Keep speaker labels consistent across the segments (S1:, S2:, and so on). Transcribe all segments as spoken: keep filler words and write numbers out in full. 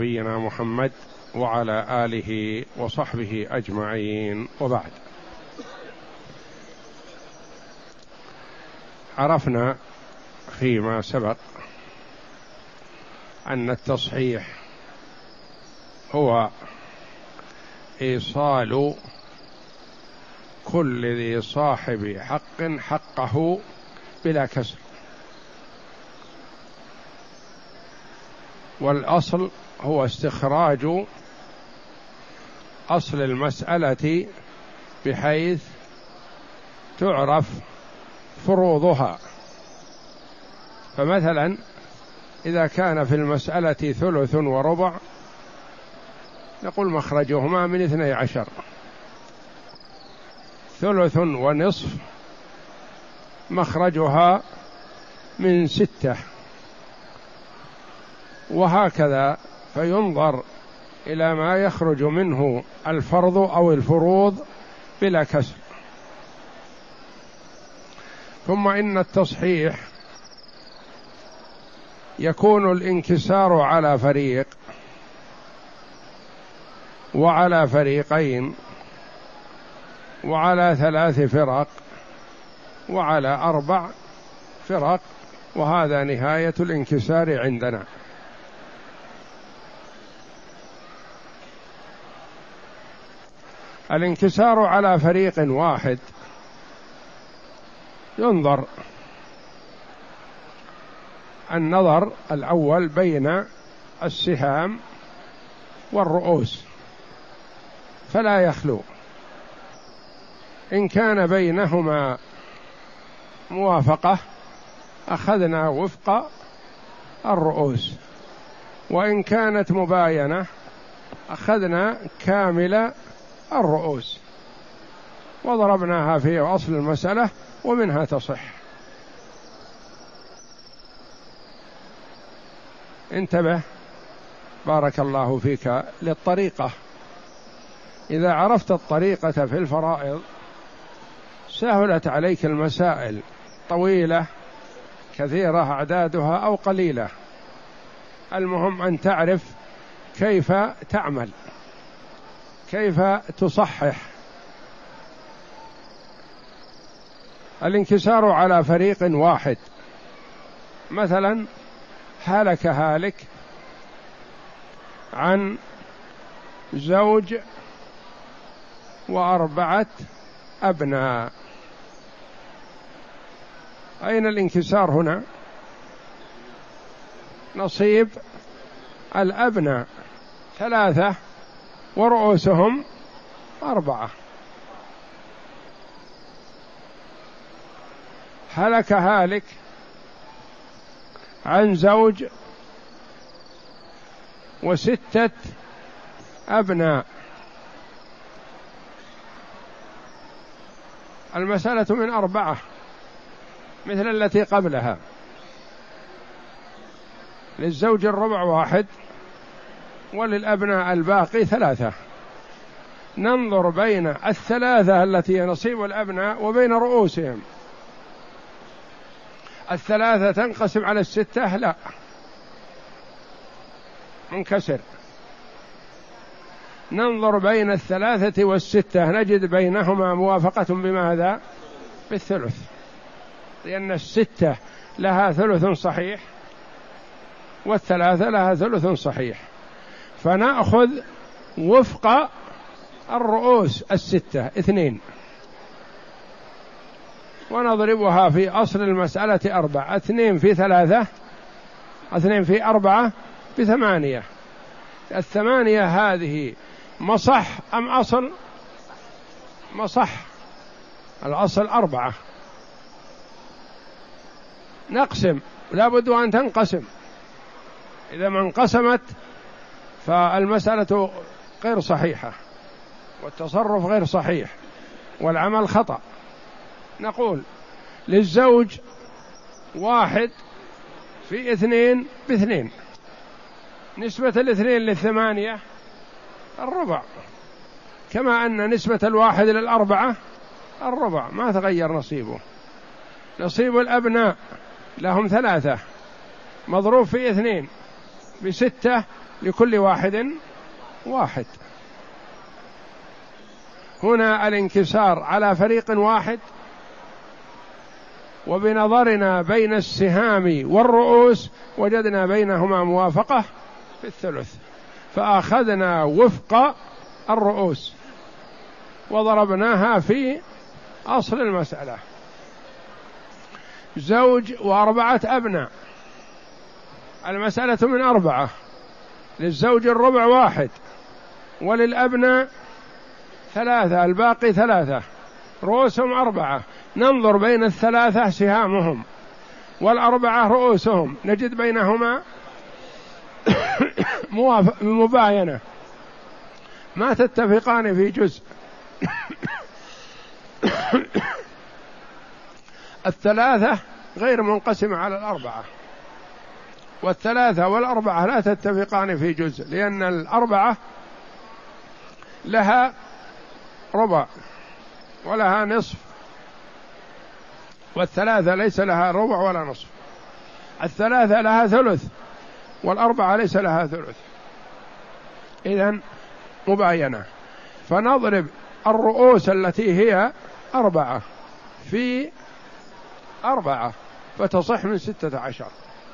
S1: نبينا محمد وعلى آله وصحبه أجمعين، وبعد. عرفنا فيما سبق أن التصحيح هو إيصال كل ذي صاحب حق حقه بلا كسر، والأصل هو استخراج أصل المسألة بحيث تعرف فروضها. فمثلا إذا كان في المسألة ثلث وربع نقول مخرجهما من اثني عشر، ثلث ونصف مخرجها من ستة، وهكذا. فينظر إلى ما يخرج منه الفرض أو الفروض بلا كسر. ثم إن التصحيح يكون الانكسار على فريق وعلى فريقين وعلى ثلاث فرق وعلى أربع فرق، وهذا نهاية الانكسار عندنا. الانكسار على فريق واحد ينظر النظر الأول بين السهام والرؤوس فلا يخلو. إن كان بينهما موافقة أخذنا وفق الرؤوس، وإن كانت مباينة أخذنا كامل الرؤوس، وضربناها في أصل المسألة ومنها تصح. انتبه بارك الله فيك للطريقة. إذا عرفت الطريقة في الفرائض سهلت عليك المسائل، طويلة كثيرة أعدادها أو قليلة، المهم أن تعرف كيف تعمل، كيف تصحح. الانكسار على فريق واحد، مثلا هلك هالك عن زوج وأربعة أبناء، أين الانكسار هنا؟ نصيب الأبناء ثلاثة ورؤوسهم أربعة. هلك هالك عن زوج وستة أبناء، المسألة من أربعة مثل التي قبلها، للزوج الربع واحد وللأبناء الباقي ثلاثة. ننظر بين الثلاثة التي نصيب الأبناء وبين رؤوسهم. الثلاثة تنقسم على الستة؟ لا، منكسر. ننظر بين الثلاثة والستة نجد بينهما موافقة بماذا؟ بالثلث، لأن الستة لها ثلث صحيح والثلاثة لها ثلث صحيح، فنأخذ وفق الرؤوس الستة اثنين ونضربها في أصل المسألة أربعة. اثنين في ثلاثة، اثنين في أربعة بثمانية. الثمانية هذه مصح أم أصل؟ مصح، الأصل أربعة. نقسم، لا بد أن تنقسم، إذا ما انقسمت فالمسألة غير صحيحة والتصرف غير صحيح والعمل خطأ. نقول للزوج واحد في اثنين باثنين، نسبة الاثنين للثمانية الربع، كما أن نسبة الواحد للأربعة الربع، ما تغير نصيبه. نصيب الأبناء لهم ثلاثة مضروب في اثنين بستة لكل واحد واحد. هنا الانكسار على فريق واحد، وبنظرنا بين السهام والرؤوس وجدنا بينهما موافقة في الثلث، فأخذنا وفق الرؤوس وضربناها في أصل المسألة. زوج وأربعة أبناء، المسألة من أربعة، للزوج الربع واحد وللأبناء ثلاثة، الباقي ثلاثة، رؤوسهم أربعة. ننظر بين الثلاثة سهامهم والأربعة رؤوسهم، نجد بينهما مباينة، ما تتفقان في جزء. الثلاثة غير منقسمة على الأربعة، والثلاثة والأربعة لا تتفقان في جزء، لأن الأربعة لها ربع ولها نصف، والثلاثة ليس لها ربع ولا نصف. الثلاثة لها ثلث والأربعة ليس لها ثلث، إذن مباينة. فنضرب الرؤوس التي هي أربعة في أربعة فتصح من ستة عشر،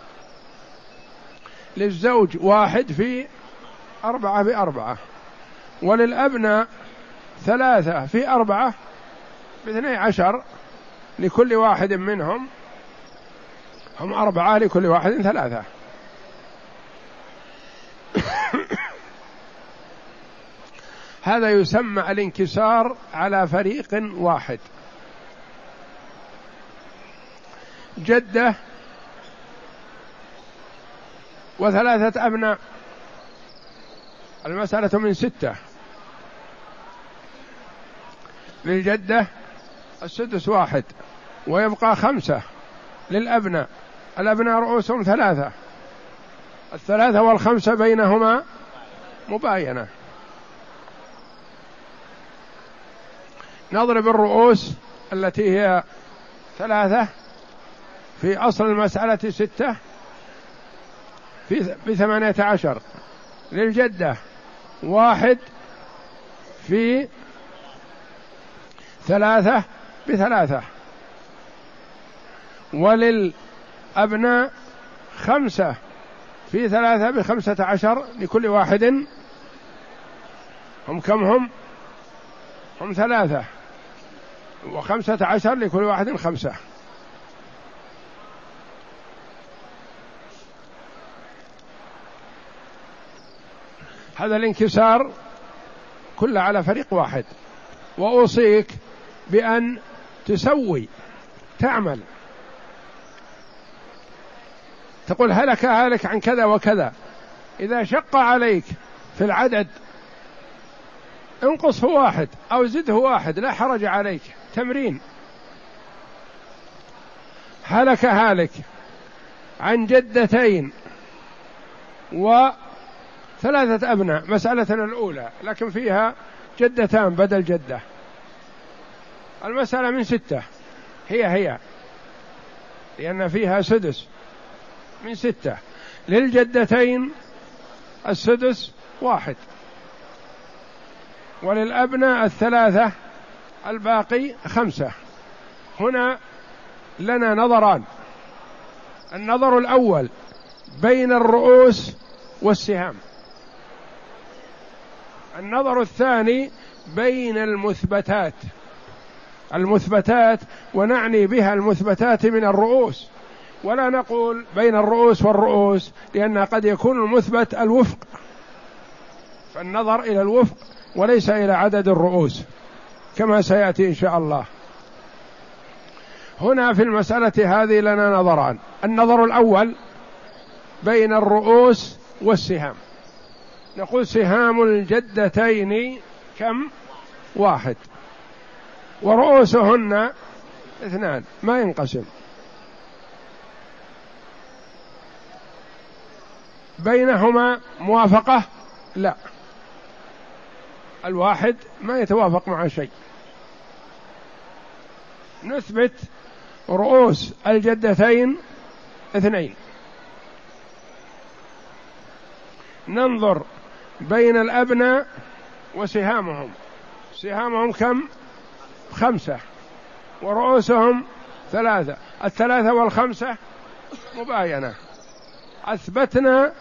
S1: للزوج واحد في أربعة بأربعة، وللأبناء ثلاثة في أربعة باثني عشر، لكل واحد منهم، هم أربعة لكل واحد ثلاثة. هذا يسمى الانكسار على فريق واحد. جدة وثلاثة أبناء، المسألة من ستة، للجدة السدس واحد ويبقى خمسة للأبناء، الأبناء رؤوسهم ثلاثة، الثلاثة والخمسة بينهما مباينة. نضرب الرؤوس التي هي ثلاثة في أصل المسألة ستة في بثمانية عشر، للجدة واحد في ثلاثة بثلاثة، وللأبناء خمسة في ثلاثة بخمسة عشر، لكل واحد هم كم هم؟ هم ثلاثة، وخمسة عشر لكل واحد خمسة. هذا الانكسار كله على فريق واحد. وأوصيك بأن تسوي، تعمل، تقول هلك هلك عن كذا وكذا، إذا شق عليك في العدد انقصه واحد أو زده واحد، لا حرج عليك، تمرين. هلك هالك عن جدتين وثلاثة أبناء، مسألة الأولى لكن فيها جدتان بدل جدة، المسألة من ستة، هي هي لأن فيها سدس، من ستة، للجدتين السدس واحد، وللأبناء الثلاثة الباقي خمسة. هنا لنا نظران، النظر الأول بين الرؤوس والسهام، النظر الثاني بين المثبتات، المثبتات ونعني بها المثبتات من الرؤوس، ولا نقول بين الرؤوس والرؤوس، لأن قد يكون المثبت الوفق، فالنظر إلى الوفق وليس إلى عدد الرؤوس كما سيأتي إن شاء الله. هنا في المسألة هذه لنا نظران، النظر الأول بين الرؤوس والسهام، نقول سهام الجدتين كم؟ واحد، ورؤوسهن اثنان، ما ينقسم، بينهما موافقة؟ لا، الواحد ما يتوافق مع شيء. نثبت رؤوس الجدتين اثنين، ننظر بين الأبناء وسهامهم. سهامهم كم؟ خمسة، ورؤوسهم ثلاثة. الثلاثة والخمسة مباينة. أثبتنا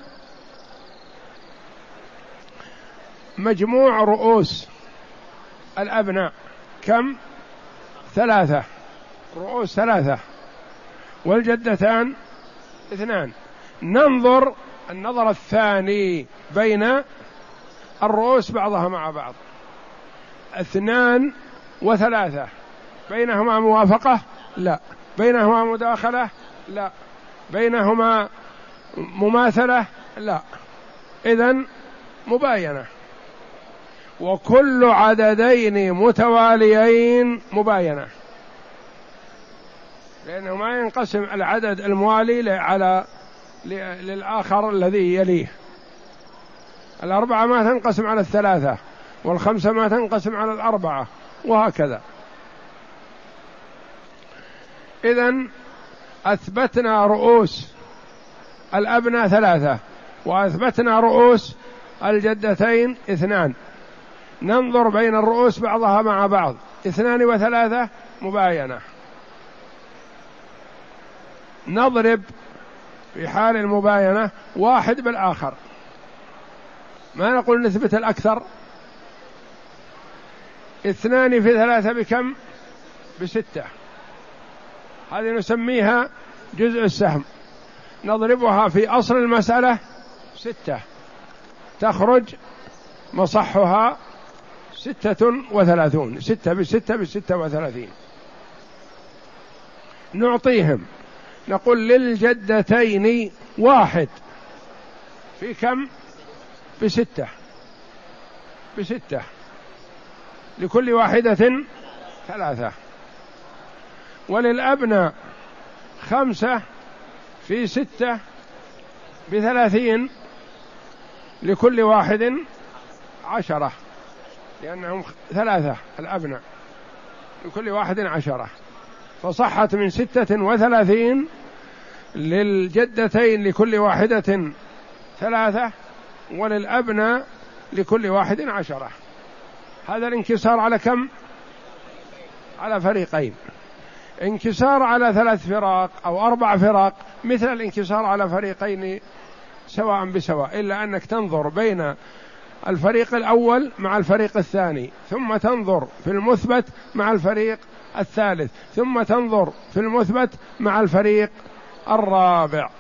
S1: مجموع رؤوس الأبناء كم؟ ثلاثة، رؤوس ثلاثة، والجدتان اثنان. ننظر النظر الثاني بين الرؤوس بعضها مع بعض. اثنان وثلاثة بينهما موافقة؟ لا. بينهما مداخلة؟ لا. بينهما مماثلة؟ لا. إذن مباينة. وكل عددين متواليين مباينة، لأنه ما ينقسم العدد الموالي على للآخر الذي يليه. الأربعة ما تنقسم على الثلاثة، والخمسة ما تنقسم على الأربعة، وهكذا. إذن أثبتنا رؤوس الأبناء ثلاثة، وأثبتنا رؤوس الجدتين اثنان. ننظر بين الرؤوس بعضها مع بعض، اثنان وثلاثة مباينة. نضرب في حال المباينة واحد بالآخر، ما نقول نثبت الأكثر. اثنان في ثلاثة بكم؟ بستة. هذه نسميها جزء السهم. نضربها في أصل المسألة ستة، تخرج مصحها ستة وثلاثون. ستة بستة بستة وثلاثين. نعطيهم، نقول للجدتين واحد في كم؟ بستة. بستة لكل واحدة ثلاثة. وللأبناء خمسة في ستة بثلاثين، لكل واحد عشرة، لأنهم ثلاثة الأبناء، لكل واحد عشرة. فصحت من ستة وثلاثين للجدتين لكل واحدة ثلاثة، وللأبناء لكل واحد عشرة. هذا الانكسار على كم؟ على فريقين. انكسار على ثلاث فراق أو أربع فراق مثل الانكسار على فريقين سواء بسواء، إلا أنك تنظر بين الفريق الأول مع الفريق الثاني، ثم تنظر في المثبت مع الفريق الثالث، ثم تنظر في المثبت مع الفريق الرابع.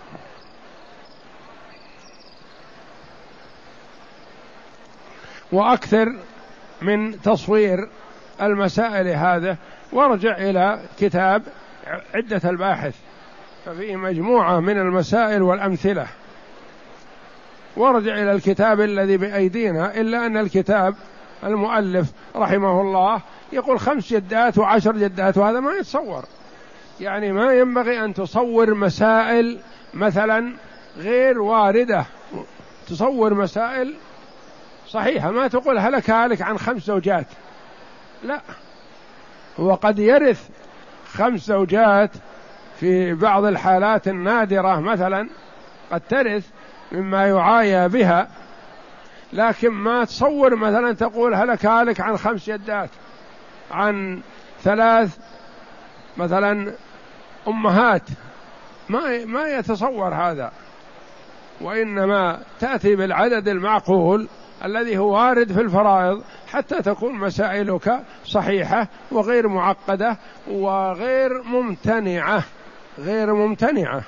S1: وأكثر من تصوير المسائل هذا، وارجع إلى كتاب عدة الباحث ففيه مجموعة من المسائل والأمثلة، وارجع إلى الكتاب الذي بأيدينا. إلا أن الكتاب المؤلف رحمه الله يقول خمس جدات وعشر جدات، وهذا ما يتصور. يعني ما ينبغي أن تصور مسائل مثلا غير واردة، تصور مسائل صحيحة. ما تقول هلك هالك عن خمس زوجات، لا، هو قد يرث خمس زوجات في بعض الحالات النادرة، مثلا قد ترث مما يعايى بها، لكن ما تصور مثلا تقول هلك هالك عن خمس جدات، عن ثلاث مثلا أمهات، ما ما يتصور هذا. وإنما تأتي بالعدد المعقول الذي هو وارد في الفرائض، حتى تكون مسائلك صحيحة وغير معقدة وغير ممتنعة، غير ممتنعة.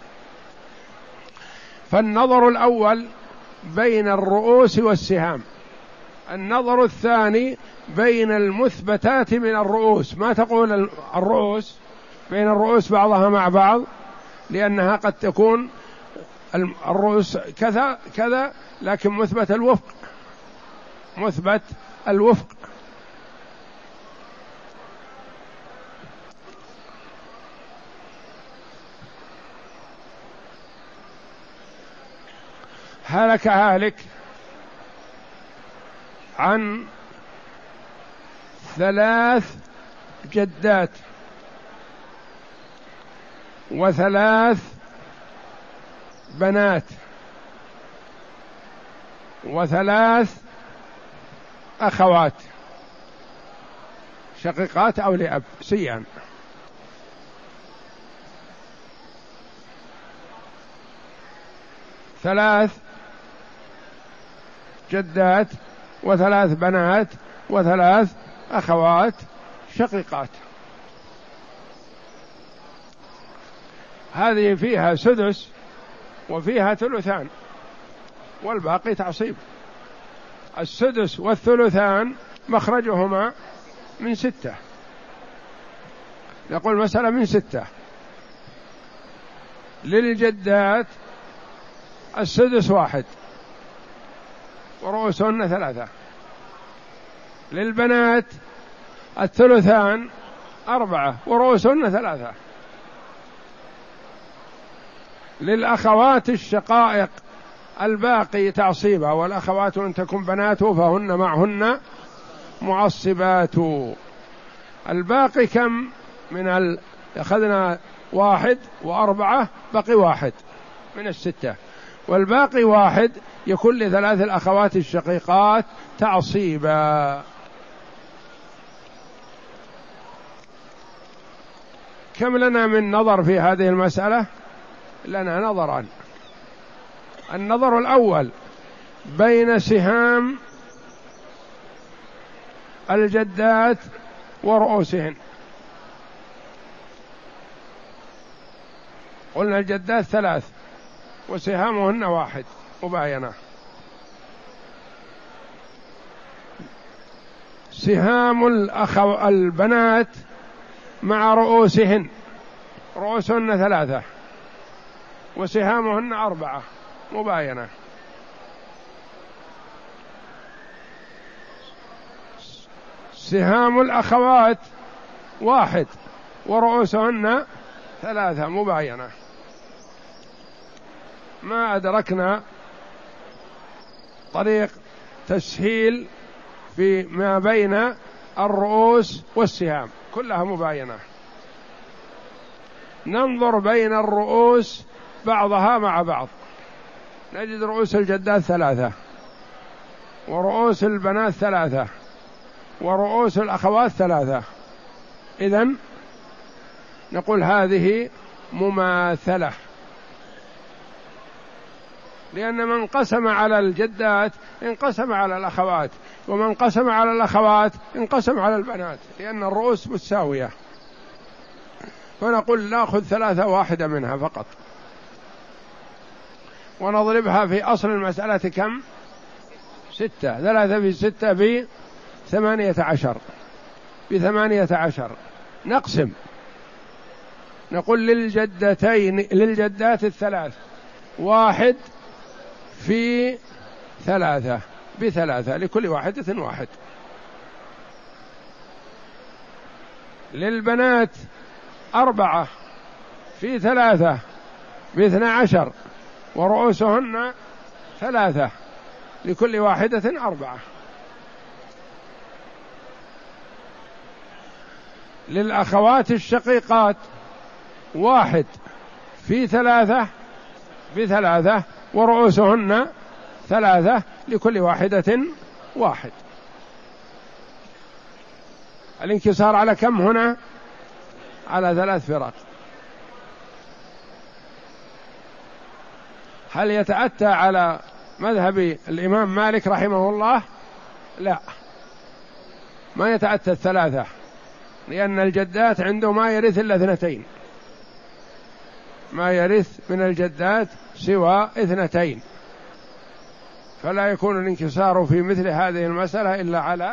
S1: فالنظر الأول بين الرؤوس والسهام. النظر الثاني بين المثبتات من الرؤوس. ما تقول الرؤوس بين الرؤوس بعضها مع بعض، لأنها قد تكون الرؤوس كذا كذا، لكن مثبت الوفق، مثبت الوفق. هلك هالك عن ثلاث جدات وثلاث بنات، وثلاث أخوات شقيقات أو لأب سيان، ثلاث جدات وثلاث بنات وثلاث أخوات شقيقات. هذه فيها سدس وفيها ثلثان والباقي تعصيب. السدس والثلثان مخرجهما من ستة، نقول مثلا من ستة. للجدات السدس واحد ورؤوسهن ثلاثة، للبنات الثلثان أربعة ورؤوسهن ثلاثة، للأخوات الشقائق الباقي تعصيبا، والأخوات إن تكن بنات فهن معهن معصبات. الباقي كم من ال... أخذنا واحد وأربعة، بقي واحد من الستة، والباقي واحد يكون لثلاث الأخوات الشقيقات تعصيبا. كم لنا من نظر في هذه المسألة؟ لنا نظران. النظر الأول بين سهام الجدات ورؤوسهن. قلنا الجدات ثلاث وسهامهن واحد مباينة. سهام الأخو البنات مع رؤوسهن، رؤوسهن ثلاثة وسهامهن أربعة مباينة. سهام الأخوات واحد ورؤوسهن ثلاثة مباينة. ما أدركنا طريق تسهيل في ما بين الرؤوس والسهام، كلها مباينة. ننظر بين الرؤوس بعضها مع بعض، نجد رؤوس الجدات ثلاثة ورؤوس البنات ثلاثة ورؤوس الأخوات ثلاثة، إذن نقول هذه مماثلة، لأن من قسم على الجدات انقسم على الأخوات، ومن قسم على الأخوات انقسم على البنات، لأن الرؤوس متساوية. فنقول نأخذ ثلاثة واحدة منها فقط ونضربها في أصل المسألة كم؟ ستة. ثلاثة في ستة بثمانية عشر، بثمانية عشر نقسم، نقول للجدتين للجدات الثلاث واحد في ثلاثة بثلاثة، لكل واحدة واحد. للبنات أربعة في ثلاثة باثنى عشر ورؤوسهن ثلاثة، لكل واحدة أربعة. للأخوات الشقيقات واحد في ثلاثة بثلاثة ورؤوسهن ثلاثة، لكل واحدة واحد. الانكسار على كم هنا؟ على ثلاث فرق. هل يتأتى على مذهب الإمام مالك رحمه الله؟ لا، ما يتأتى الثلاثة، لأن الجدات عنده ما يرث إلا اثنتين، ما يرث من الجدات سوى اثنتين، فلا يكون الانكسار في مثل هذه المسألة إلا على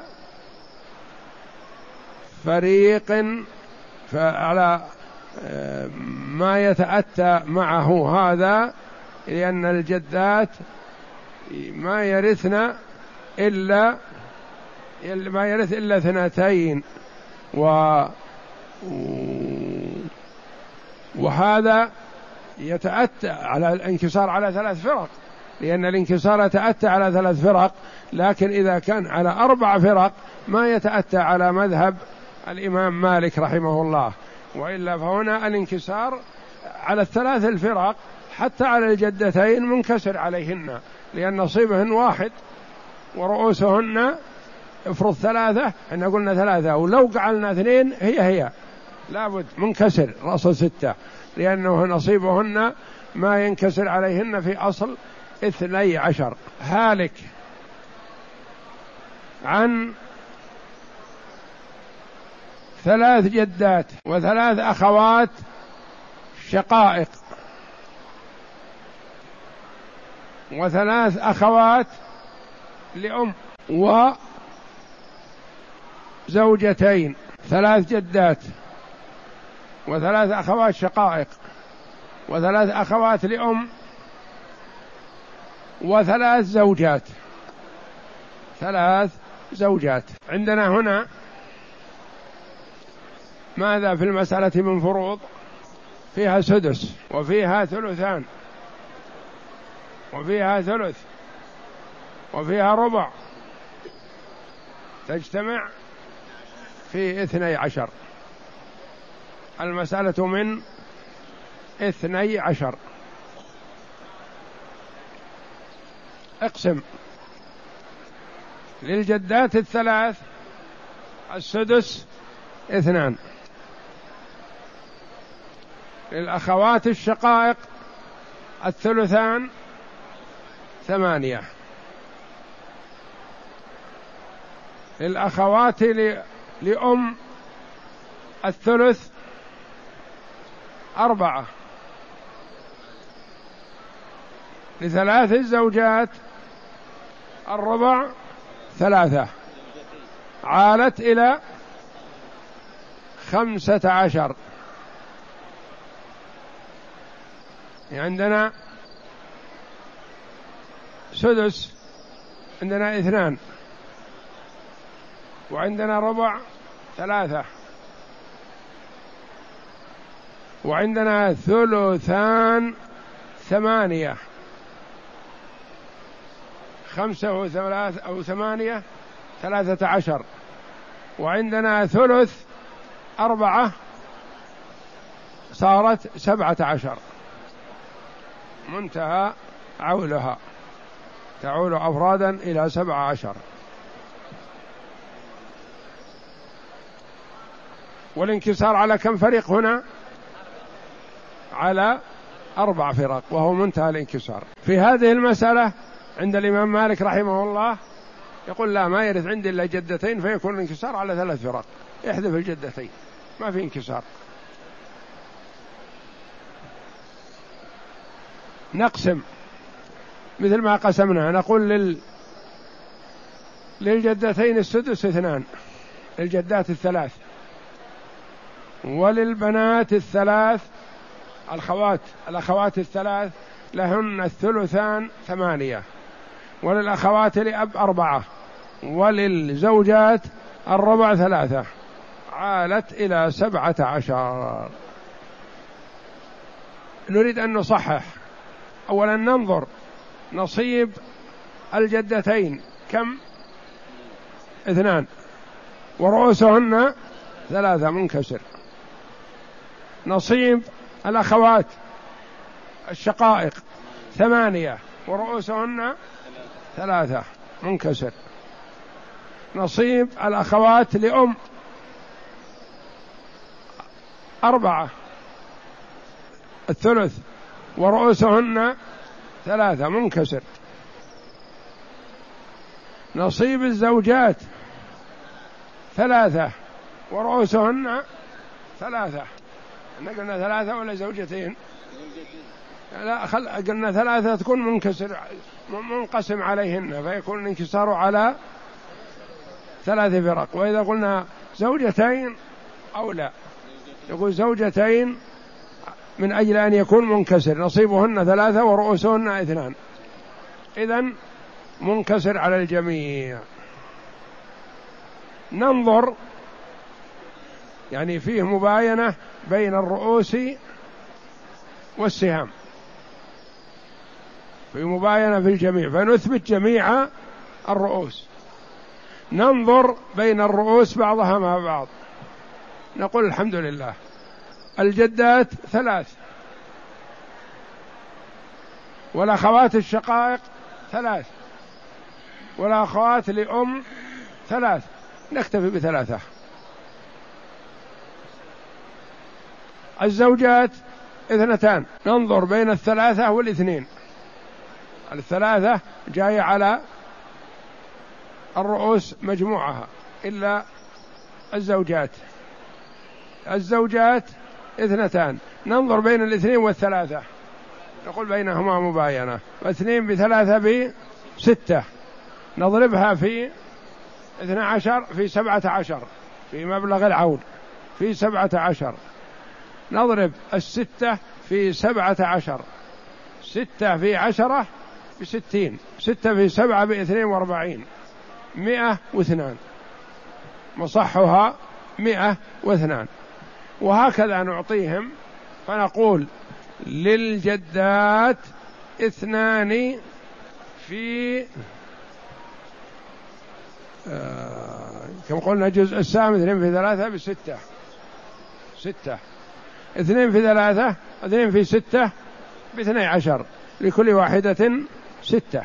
S1: فريق، فعلى ما يتأتى معه هذا، لأن الجدات ما يرثن إلا ما يرث إلا اثنتين، و وهذا يتأتى على الانكسار على ثلاث فرق، لأن الانكسار يتأتى على ثلاث فرق، لكن إذا كان على أربع فرق ما يتأتى على مذهب الإمام مالك رحمه الله، وإلا فهنا الانكسار على الثلاث الفرق حتى على الجدتين منكسر عليهن، لأن نصيبهن واحد ورؤوسهن افرض ثلاثة، احنا قلنا ثلاثة، ولو جعلنا اثنين هي هي لابد منكسر رأس ستة، لأنه نصيبهن ما ينكسر عليهن في أصل اثني عشر. هالك عن ثلاث جدات وثلاث أخوات شقائق وثلاث أخوات لأم وزوجتين، ثلاث جدات وثلاث أخوات شقائق وثلاث أخوات لأم وثلاث زوجات، ثلاث زوجات. عندنا هنا ماذا في المسألة من فروض؟ فيها سدس وفيها ثلثان وفيها ثلث وفيها ربع، تجتمع في اثني عشر. المسألة من اثني عشر. اقسم. للجدات الثلاث السدس اثنان، للأخوات الشقائق الثلثان ثمانية، للأخوات لأم الثلث أربعة، لثلاث الزوجات الربع ثلاثة، عالت إلى خمسة عشر. عندنا سدس، عندنا اثنان، وعندنا ربع ثلاثة، وعندنا ثلثان ثمانية، خمسة وثلاث أو ثمانية ثلاثة عشر، وعندنا ثلث أربعة صارت سبعة عشر، منتهى عولها، تعول أفرادا إلى سبعة عشر. والانكسار على كم فريق هنا؟ على أربع فرق، وهو منتهى الانكسار. في هذه المسألة عند الإمام مالك رحمه الله يقول لا، ما يرث عندي إلا جدتين، فيكون الانكسار على ثلاث فرق، احذف الجدتين ما في انكسار. نقسم مثل ما قسمنا، نقول لل... للجدتين السدس اثنان، الجدات الثلاث، وللبنات الثلاث الخوات الأخوات الثلاث لهن الثلثان ثمانية، وللأخوات لأب أربعة، وللزوجات الربع ثلاثة، عالت إلى سبعة عشر. نريد أن نصحح. أولا ننظر نصيب الجدتين كم؟ اثنان، ورؤوسهن ثلاثة منكسر. نصيب الأخوات الشقائق ثمانية، ورؤوسهن ثلاثة منكسر. نصيب الأخوات لأم أربعة، الثلث، ورؤوسهن ثلاثة منكسر. نصيب الزوجات ثلاثة، ورؤوسهن ثلاثة. قلنا ثلاثة ولا زوجتين؟ لا، خل... قلنا ثلاثة تكون منكسر منقسم عليهن، فيكون الانكسار على ثلاث فرق. وإذا قلنا زوجتين أو لا، يقول زوجتين من أجل أن يكون منكسر، نصيبهن ثلاثة ورؤوسهن اثنان، إذن منكسر على الجميع. ننظر، يعني فيه مباينة بين الرؤوس والسهام، في مباينة في الجميع، فنثبت جميع الرؤوس. ننظر بين الرؤوس بعضها مع بعض، نقول الحمد لله الجدات ثلاث، والأخوات الشقائق ثلاث، والأخوات لأم ثلاث، نكتفي بثلاثة. الزوجات اثنتان، ننظر بين الثلاثة والاثنين. الثلاثة جاية على الرؤوس مجموعها إلا الزوجات. الزوجات اثنتان، ننظر بين الاثنين والثلاثة، نقول بينهما مباينة. واثنين بثلاثة بستة، نضربها في اثنى عشر في سبعة عشر في مبلغ العون في سبعة عشر، نضرب الستة في سبعة عشر، ستة في عشرة بستين، ستة في سبعة باثنين واربعين، مئة واثنان، مصحها مئة واثنان. وهكذا نعطيهم، فنقول للجدات اثنان في آه كم قلنا جزء السهم، اثنين في ثلاثة بستة، ستة، اثنين في ثلاثة، اثنين في ستة باثني عشر، لكل واحدة ستة.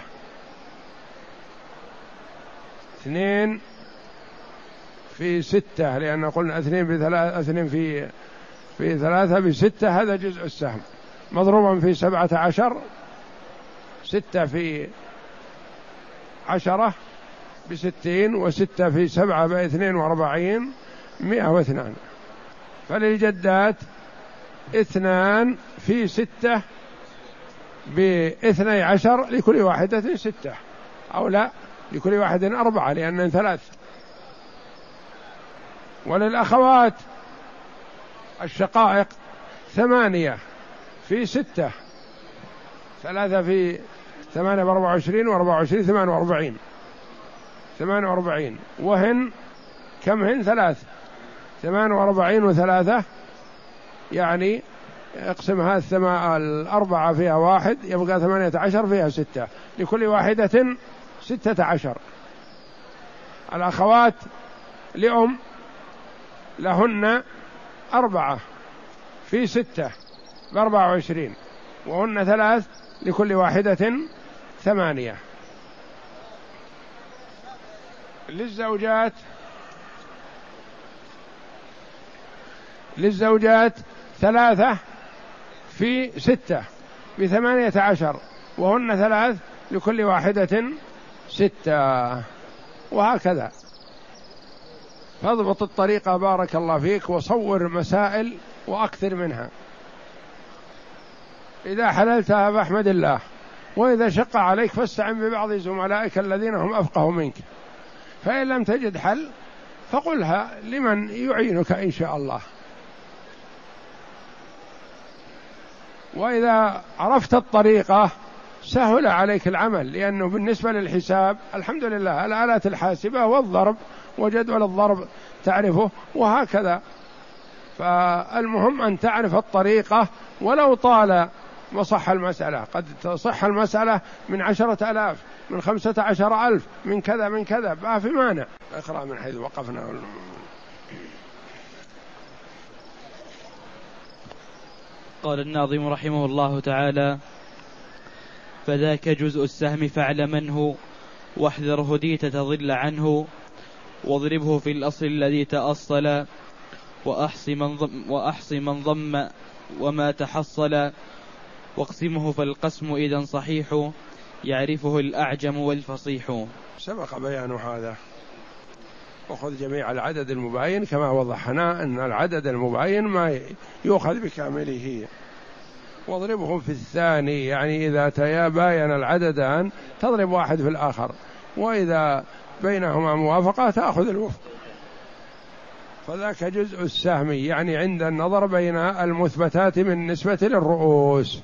S1: اثنين في ستة، لأن قلنا اثنين في ثلاثة، اثنين في في ثلاثة بستة، هذا جزء السهم، مضروبا في سبعة عشر، ستة في عشرة بستين، وستة في سبعة باثنين واربعين، مئة واثنان. فللجدات اثنان في ستة باثني عشر، لكل واحدة ستة، أو لا، لكل واحد أربعة لأن ثلاث. وللأخوات الشقائق ثمانية في ستة، ثلاثة في ثمانية بأربعة وعشرين، وأربعة وعشرين ثمانية وأربعين، ثمانية وأربعين، وهن كم هن؟ ثلاث، ثمانية وأربعين وثلاثة، يعني اقسمها الثما الأربعة فيها واحد، يبقى ثمانية عشر فيها ستة، لكل واحدة ستة عشر. الأخوات لأم لهن أربعة في ستة بأربعة وعشرين، وهن ثلاث، لكل واحدة ثمانية. للزوجات للزوجات ثلاثة في ستة بثمانية عشر، وهن ثلاث، لكل واحدة ستة، وهكذا. فاضبط الطريقة بارك الله فيك، وصور مسائل وأكثر منها. إذا حللتها فاحمد الله، وإذا شق عليك فاستعن ببعض زملائك الذين هم أفقه منك، فإن لم تجد حل فقلها لمن يعينك إن شاء الله. وإذا عرفت الطريقة سهل عليك العمل، لأنه بالنسبة للحساب الحمد لله الآلات الحاسبة والضرب وجدول الضرب تعرفه، وهكذا. فالمهم أن تعرف الطريقة، ولو طال وصح المسألة، قد تصح المسألة من عشرة ألاف، من خمسة عشر ألف، من كذا من كذا، ما في مانع. اقرأ من حيث وقفنا.
S2: قال الناظم رحمه الله تعالى: فذاك جزء السهم فاعلمنه، واحذر هديت تضل عنه، واضربه في الأصل الذي تأصل، وأحصي من ضم, وأحصي من ضم وما تحصل، واقسمه فالقسم إذا صحيح، يعرفه الأعجم والفصيح.
S1: سبق بيان هذا. وخذ جميع العدد المباين كما وضحنا أن العدد المباين ما يؤخذ بكامله، واضربه في الثاني، يعني إذا تباين العددان تضرب واحد في الآخر، وإذا بينهما موافقة تأخذ الوفق. فذاك جزء السهم، يعني عند النظر بين المثبتات من نسبة للرؤوس.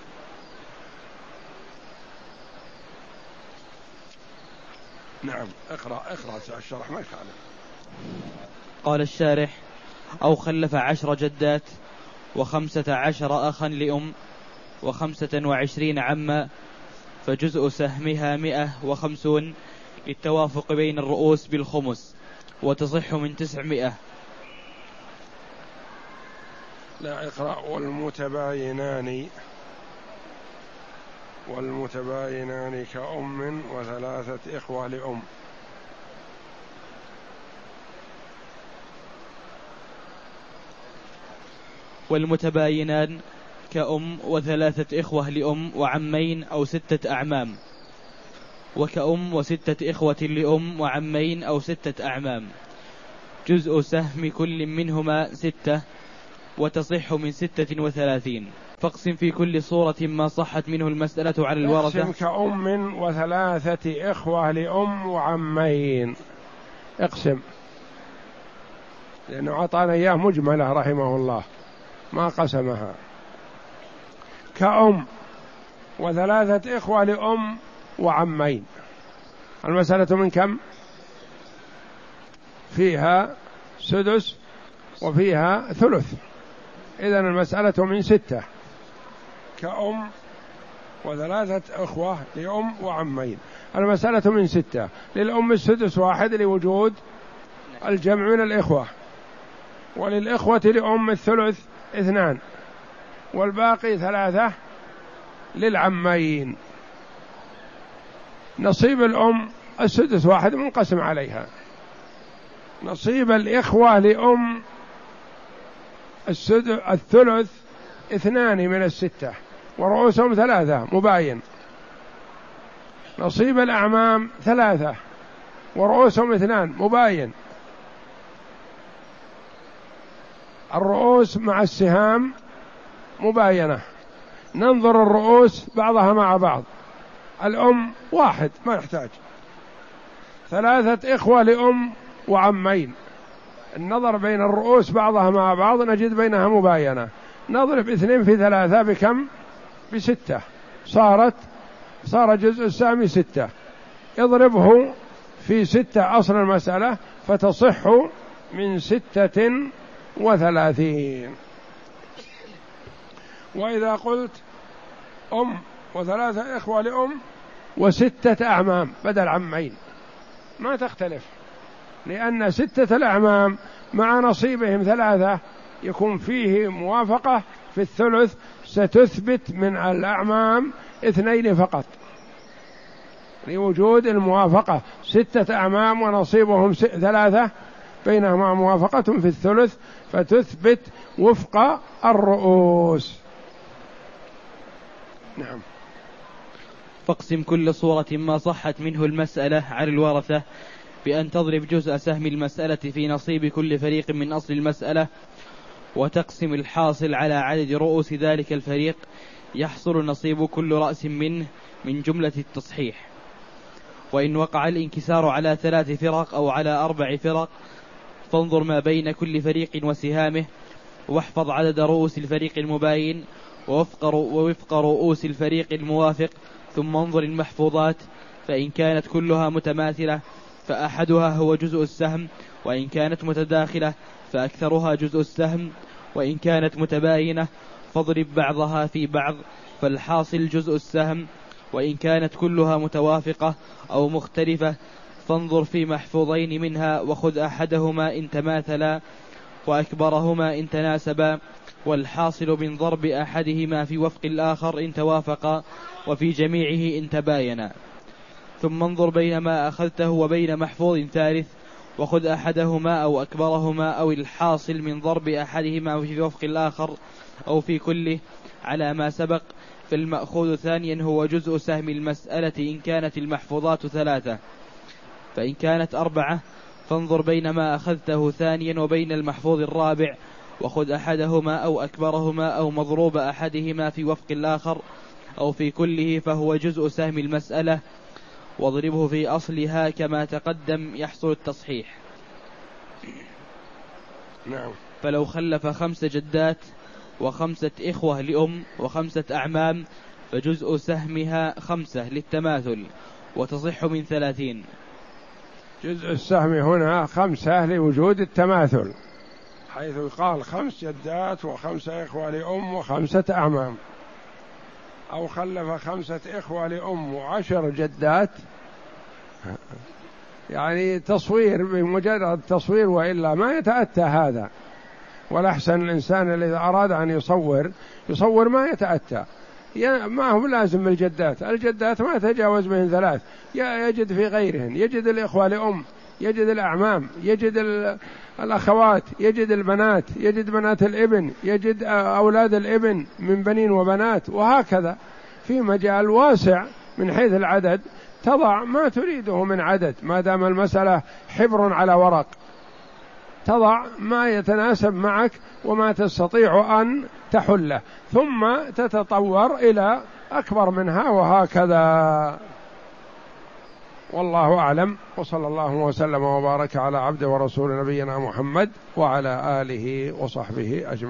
S1: نعم، اقرأ اقرأ الشرح ما كان.
S2: قال الشارح: أو خلف عشر جدات، وخمسة عشر أخا لأم، وخمسة وعشرين عما، فجزء سهمها مئة وخمسون، للتوافق بين الرؤوس بالخمس، وتصح من تسعمائة.
S1: لا، اقرأ: والمتباينان والمتباينان كأم وثلاثة إخوة لأم.
S2: والمتباينان كأم وثلاثة إخوة لأم وعمين أو ستة أعمام، وكأم وستة إخوة لأم وعمين أو ستة أعمام. جزء سهم كل منهما ستة، وتصح من ستة وثلاثين. فاقسم في كل صورة ما صحت منه المسألة على الورثة.
S1: اقسم كأم وثلاثة إخوة لأم وعمين. اقسم، لأنه أعطانا إياه مجملة رحمه الله ما قسمها. كأم وثلاثة إخوة لأم وعمين، المسألة من كم؟ فيها سدس وفيها ثلث، إذن المسألة من ستة. كأم وثلاثة إخوة لأم وعمين، المسألة من ستة. للأم السدس واحد لوجود الجمع من الإخوة، وللإخوة لأم الثلث اثنان، والباقي ثلاثة للعمين. نصيب الأم السدس واحد منقسم عليها. نصيب الإخوة لأم الثلث اثنان من الستة، ورؤوسهم ثلاثة مباين. نصيب الأعمام ثلاثة، ورؤوسهم اثنان مباين. الرؤوس مع السهام مباينة، ننظر الرؤوس بعضها مع بعض. الأم واحد ما يحتاج. ثلاثة إخوة لأم وعمين، النظر بين الرؤوس بعضها مع بعض نجد بينها مباينة. نضرب اثنين في ثلاثة بكم؟ بستة. صارت صار جزء السهم ستة. اضربه في ستة أصل المسألة فتصح من ستة وثلاثين. وإذا قلت أم وثلاثة إخوة لأم وستة أعمام بدل عمين ما تختلف، لأن ستة الأعمام مع نصيبهم ثلاثة يكون فيه موافقة في الثلث، ستثبت من الأعمام اثنين فقط لوجود الموافقة. ستة أعمام ونصيبهم ثلاثة بينهما موافقة في الثلث، فتثبت وفق الرؤوس. نعم.
S2: فاقسم كل صورة ما صحت منه المسألة على الورثة بأن تضرب جزء سهم المسألة في نصيب كل فريق من أصل المسألة، وتقسم الحاصل على عدد رؤوس ذلك الفريق، يحصل نصيب كل رأس منه من جملة التصحيح. وإن وقع الانكسار على ثلاث فرق أو على أربع فرق فانظر ما بين كل فريق وسهامه، واحفظ عدد رؤوس الفريق المباين ووفق, ووفق رؤوس الفريق الموافق، ثم انظر المحفوظات، فإن كانت كلها متماثلة فأحدها هو جزء السهم، وإن كانت متداخلة فأكثرها جزء السهم، وإن كانت متباينة فاضرب بعضها في بعض فالحاصل جزء السهم، وإن كانت كلها متوافقة أو مختلفة فانظر في محفوظين منها وخذ أحدهما إن تماثلا وأكبرهما إن تناسبا، والحاصل من ضرب أحدهما في وفق الآخر إن توافقا، وفي جميعه إن تباينا. ثم انظر بين ما أخذته وبين محفوظ ثالث وخذ أحدهما أو أكبرهما أو الحاصل من ضرب أحدهما في وفق الآخر أو في كله على ما سبق. فالمأخوذ ثانيا هو جزء سهم المسألة إن كانت المحفوظات ثلاثة، فإن كانت أربعة فانظر بين ما أخذته ثانيا وبين المحفوظ الرابع وخذ أحدهما أو أكبرهما أو مضروب أحدهما في وفق الآخر أو في كله، فهو جزء سهم المسألة، واضربه في أصلها كما تقدم يحصل التصحيح.
S1: نعم.
S2: فلو خلف خمس جدات وخمسة إخوة لأم وخمسة أعمام فجزء سهمها خمسة للتماثل، وتصح من ثلاثين.
S1: جزء السهم هنا خمسة لوجود التماثل، حيث قال خمس جدات وخمسة إخوة لأم وخمسة أعمام. أو خلف خمسة إخوة لأم وعشر جدات، يعني تصوير بمجرد تصوير، وإلا ما يتأتى هذا. والأحسن الإنسان الذي أراد أن يصور يصور ما يتأتى، ما هو لازم الجدات، الجدات ما تجاوز من ثلاث، يجد في غيرهن، يجد الإخوة لأم، يجد الأعمام، يجد الأخوات، يجد البنات، يجد بنات الابن، يجد أولاد الابن من بنين وبنات، وهكذا في مجال واسع من حيث العدد. تضع ما تريده من عدد ما دام المسألة حبر على ورق، تضع ما يتناسب معك وما تستطيع أن تحله، ثم تتطور إلى أكبر منها، وهكذا. والله أعلم، وصلى الله وسلم وبارك على عبد ورسول نبينا محمد وعلى آله وصحبه أجمعين.